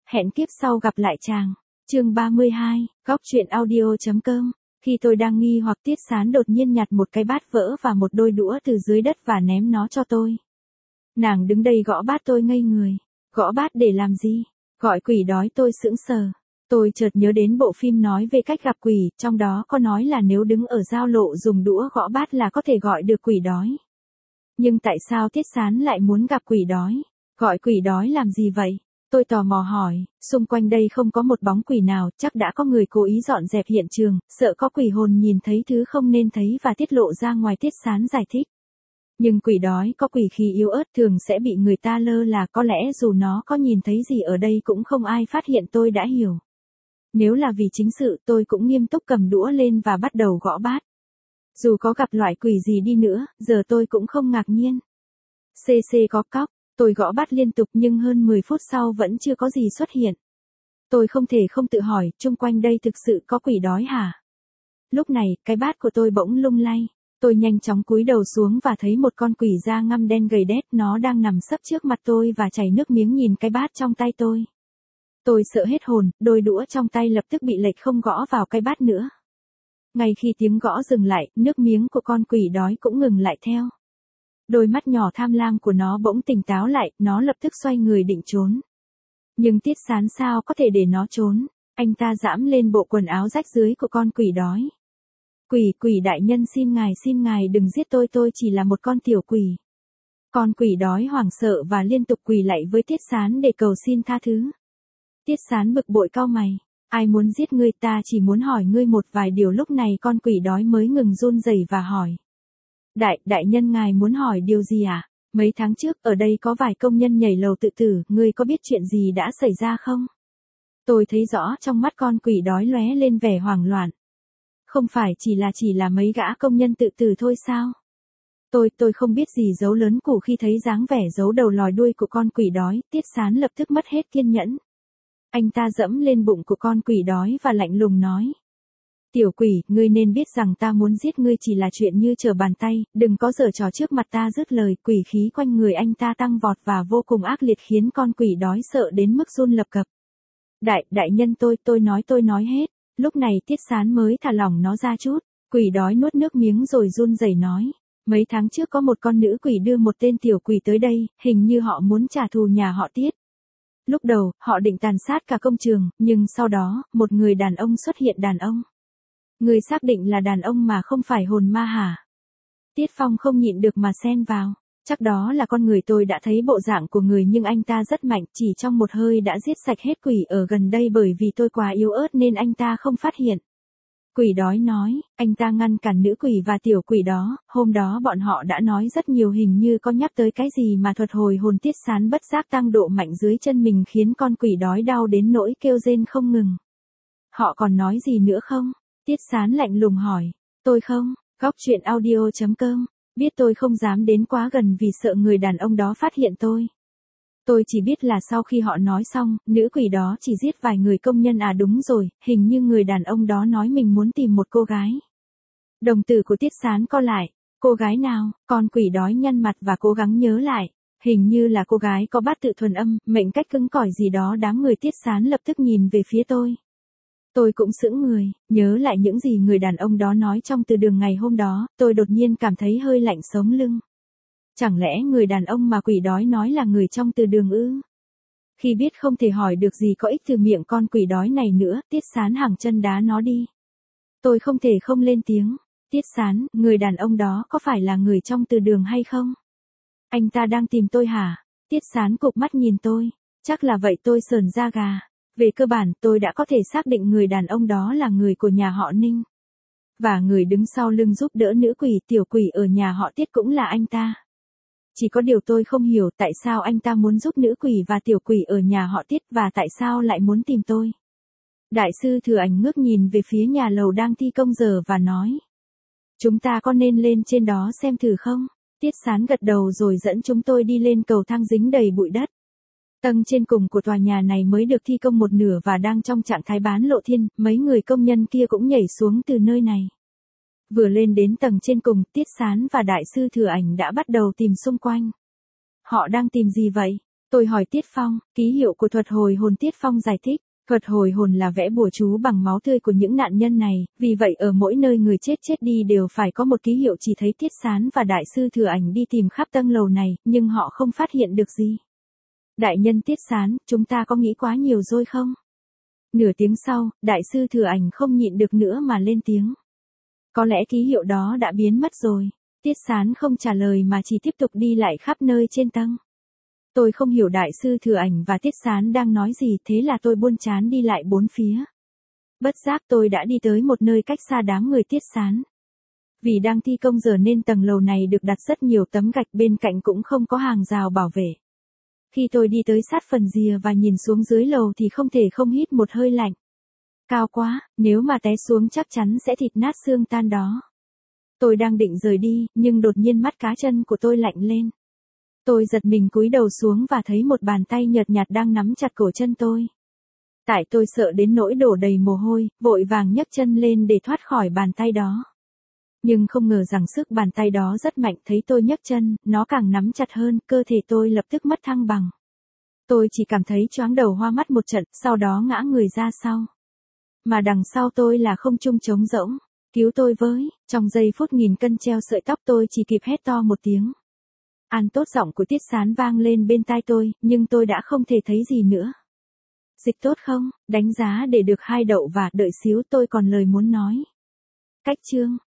Hẹn kiếp sau gặp lại chàng. Chương 32, góc truyện audio.com. Khi tôi đang nghi hoặc Tiết Sán đột nhiên nhặt một cái bát vỡ và một đôi đũa từ dưới đất và ném nó cho tôi. Nàng đứng đây gõ bát tôi ngây người. Gõ bát để làm gì? Gọi quỷ đói tôi sững sờ. Tôi chợt nhớ đến bộ phim nói về cách gặp quỷ, trong đó có nói là nếu đứng ở giao lộ dùng đũa gõ bát là có thể gọi được quỷ đói. Nhưng tại sao Tiết Sán lại muốn gặp quỷ đói? Gọi quỷ đói làm gì vậy? Tôi tò mò hỏi, xung quanh đây không có một bóng quỷ nào, chắc đã có người cố ý dọn dẹp hiện trường, sợ có quỷ hồn nhìn thấy thứ không nên thấy và tiết lộ ra ngoài. Tiết Sán giải thích. Nhưng quỷ đói có quỷ khí yếu ớt thường sẽ bị người ta lơ là, có lẽ dù nó có nhìn thấy gì ở đây cũng không ai phát hiện. Tôi đã hiểu. Nếu là vì chính sự tôi cũng nghiêm túc cầm đũa lên và bắt đầu gõ bát. Dù có gặp loại quỷ gì đi nữa, giờ tôi cũng không ngạc nhiên. CC có cóc. Tôi gõ bát liên tục nhưng hơn 10 phút sau vẫn chưa có gì xuất hiện. Tôi không thể không tự hỏi, chung quanh đây thực sự có quỷ đói hả? Lúc này, cái bát của tôi bỗng lung lay. Tôi nhanh chóng cúi đầu xuống và thấy một con quỷ da ngăm đen gầy đét, nó đang nằm sấp trước mặt tôi và chảy nước miếng nhìn cái bát trong tay tôi. Tôi sợ hết hồn, đôi đũa trong tay lập tức bị lệch không gõ vào cái bát nữa. Ngay khi tiếng gõ dừng lại, nước miếng của con quỷ đói cũng ngừng lại theo. Đôi mắt nhỏ tham lam của nó bỗng tỉnh táo lại, nó lập tức xoay người định trốn. Nhưng Tiết Sán sao có thể để nó trốn, anh ta giãm lên bộ quần áo rách rưới của con quỷ đói. Quỷ đại nhân xin ngài đừng giết tôi chỉ là một con tiểu quỷ. Con quỷ đói hoảng sợ và liên tục quỳ lạy với Tiết Sán để cầu xin tha thứ. Tiết Sán bực bội cau mày, ai muốn giết ngươi, ta chỉ muốn hỏi ngươi một vài điều. Lúc này con quỷ đói mới ngừng run rẩy và hỏi. Đại nhân ngài muốn hỏi điều gì à? Mấy tháng trước ở đây có vài công nhân nhảy lầu tự tử, ngươi có biết chuyện gì đã xảy ra không? Tôi thấy rõ trong mắt con quỷ đói lóe lên vẻ hoảng loạn. Không phải chỉ là mấy gã công nhân tự tử thôi sao? Tôi không biết gì. Giấu lớn củ khi thấy dáng vẻ giấu đầu lòi đuôi của con quỷ đói, Tiết Sán lập tức mất hết kiên nhẫn. Anh ta dẫm lên bụng của con quỷ đói và lạnh lùng nói. Tiểu quỷ, ngươi nên biết rằng ta muốn giết ngươi chỉ là chuyện như trở bàn tay, đừng có giở trò trước mặt ta. Dứt lời, quỷ khí quanh người anh ta tăng vọt và vô cùng ác liệt khiến con quỷ đói sợ đến mức run lập cập. Đại nhân tôi nói hết. Lúc này Tiết Sán mới thả lỏng nó ra chút. Quỷ đói nuốt nước miếng rồi run rẩy nói. Mấy tháng trước có một con nữ quỷ đưa một tên tiểu quỷ tới đây, hình như họ muốn trả thù nhà họ Tiết. Lúc đầu, họ định tàn sát cả công trường, nhưng sau đó, một người đàn ông xuất hiện. Đàn ông? Người xác định là đàn ông mà không phải hồn ma hả? Tiết Phong không nhịn được mà xen vào. Chắc đó là con người. Tôi đã thấy bộ dạng của người nhưng anh ta rất mạnh, chỉ trong một hơi đã giết sạch hết quỷ ở gần đây. Bởi vì tôi quá yếu ớt nên anh ta không phát hiện. Quỷ đói nói, anh ta ngăn cản nữ quỷ và tiểu quỷ đó. Hôm đó bọn họ đã nói rất nhiều, hình như có nhắc tới cái gì mà thuật hồi hồn. Tiết Sán bất giác tăng độ mạnh dưới chân mình khiến con quỷ đói đau đến nỗi kêu rên không ngừng. Họ còn nói gì nữa không? Tiết Sán lạnh lùng hỏi. Tôi không. Góc truyện audio.com. Biết tôi không dám đến quá gần vì sợ người đàn ông đó phát hiện tôi. Tôi chỉ biết là sau khi họ nói xong, nữ quỷ đó chỉ giết vài người công nhân. À đúng rồi, hình như người đàn ông đó nói mình muốn tìm một cô gái. Đồng tử của Tiết Sán co lại. Cô gái nào? Con quỷ đói nhăn mặt và cố gắng nhớ lại. Hình như là cô gái có bát tự thuần âm, mệnh cách cứng cỏi gì đó. Đám người Tiết Sán lập tức nhìn về phía tôi. Tôi cũng sững người, nhớ lại những gì người đàn ông đó nói trong từ đường ngày hôm đó, tôi đột nhiên cảm thấy hơi lạnh sống lưng. Chẳng lẽ người đàn ông mà quỷ đói nói là người trong từ đường ư? Khi biết không thể hỏi được gì có ích từ miệng con quỷ đói này nữa, Tiết Sán hàng chân đá nó đi. Tôi không thể không lên tiếng. Tiết Sán, người đàn ông đó có phải là người trong từ đường hay không? Anh ta đang tìm tôi hả? Tiết Sán cụp mắt nhìn tôi. Chắc là vậy. Tôi sởn da gà. Về cơ bản, tôi đã có thể xác định người đàn ông đó là người của nhà họ Ninh. Và người đứng sau lưng giúp đỡ nữ quỷ tiểu quỷ ở nhà họ Tiết cũng là anh ta. Chỉ có điều tôi không hiểu tại sao anh ta muốn giúp nữ quỷ và tiểu quỷ ở nhà họ Tiết và tại sao lại muốn tìm tôi. Đại sư Thừa Ảnh ngước nhìn về phía nhà lầu đang thi công giờ và nói. Chúng ta có nên lên trên đó xem thử không? Tiết Sán gật đầu rồi dẫn chúng tôi đi lên cầu thang dính đầy bụi đất. Tầng trên cùng của tòa nhà này mới được thi công một nửa và đang trong trạng thái bán lộ thiên, mấy người công nhân kia cũng nhảy xuống từ nơi này. Vừa lên đến tầng trên cùng, Tiết Sán và Đại sư Thừa Ảnh đã bắt đầu tìm xung quanh. Họ đang tìm gì vậy? Tôi hỏi Tiết Phong, ký hiệu của thuật hồi hồn. Tiết Phong giải thích, thuật hồi hồn là vẽ bùa chú bằng máu tươi của những nạn nhân này, vì vậy ở mỗi nơi người chết chết đi đều phải có một ký hiệu. Chỉ thấy Tiết Sán và Đại sư Thừa Ảnh đi tìm khắp tầng lầu này, nhưng họ không phát hiện được gì. Đại nhân Tiết Sán, chúng ta có nghĩ quá nhiều rồi không? Nửa tiếng sau, Đại sư Thừa Ảnh không nhịn được nữa mà lên tiếng. Có lẽ ký hiệu đó đã biến mất rồi. Tiết Sán không trả lời mà chỉ tiếp tục đi lại khắp nơi trên tầng. Tôi không hiểu Đại sư Thừa Ảnh và Tiết Sán đang nói gì, thế là tôi buồn chán đi lại bốn phía. Bất giác tôi đã đi tới một nơi cách xa đám người Tiết Sán. Vì đang thi công giờ nên tầng lầu này được đặt rất nhiều tấm gạch, bên cạnh cũng không có hàng rào bảo vệ. Khi tôi đi tới sát phần rìa và nhìn xuống dưới lầu thì không thể không hít một hơi lạnh. Cao quá, nếu mà té xuống chắc chắn sẽ thịt nát xương tan đó. Tôi đang định rời đi, nhưng đột nhiên mắt cá chân của tôi lạnh lên. Tôi giật mình cúi đầu xuống và thấy một bàn tay nhợt nhạt đang nắm chặt cổ chân tôi. Tại tôi sợ đến nỗi đổ đầy mồ hôi, vội vàng nhấc chân lên để thoát khỏi bàn tay đó. Nhưng không ngờ rằng sức bàn tay đó rất mạnh, thấy tôi nhấc chân, nó càng nắm chặt hơn, cơ thể tôi lập tức mất thăng bằng. Tôi chỉ cảm thấy choáng đầu hoa mắt một trận, sau đó ngã người ra sau. Mà đằng sau tôi là không trung trống rỗng. Cứu tôi với, trong giây phút nghìn cân treo sợi tóc tôi chỉ kịp hét to một tiếng. An tốt, giọng của Tiết Sán vang lên bên tai tôi, nhưng tôi đã không thể thấy gì nữa. Dịch tốt không, đánh giá để được 2 đậu và đợi xíu, tôi còn lời muốn nói. Cách chương.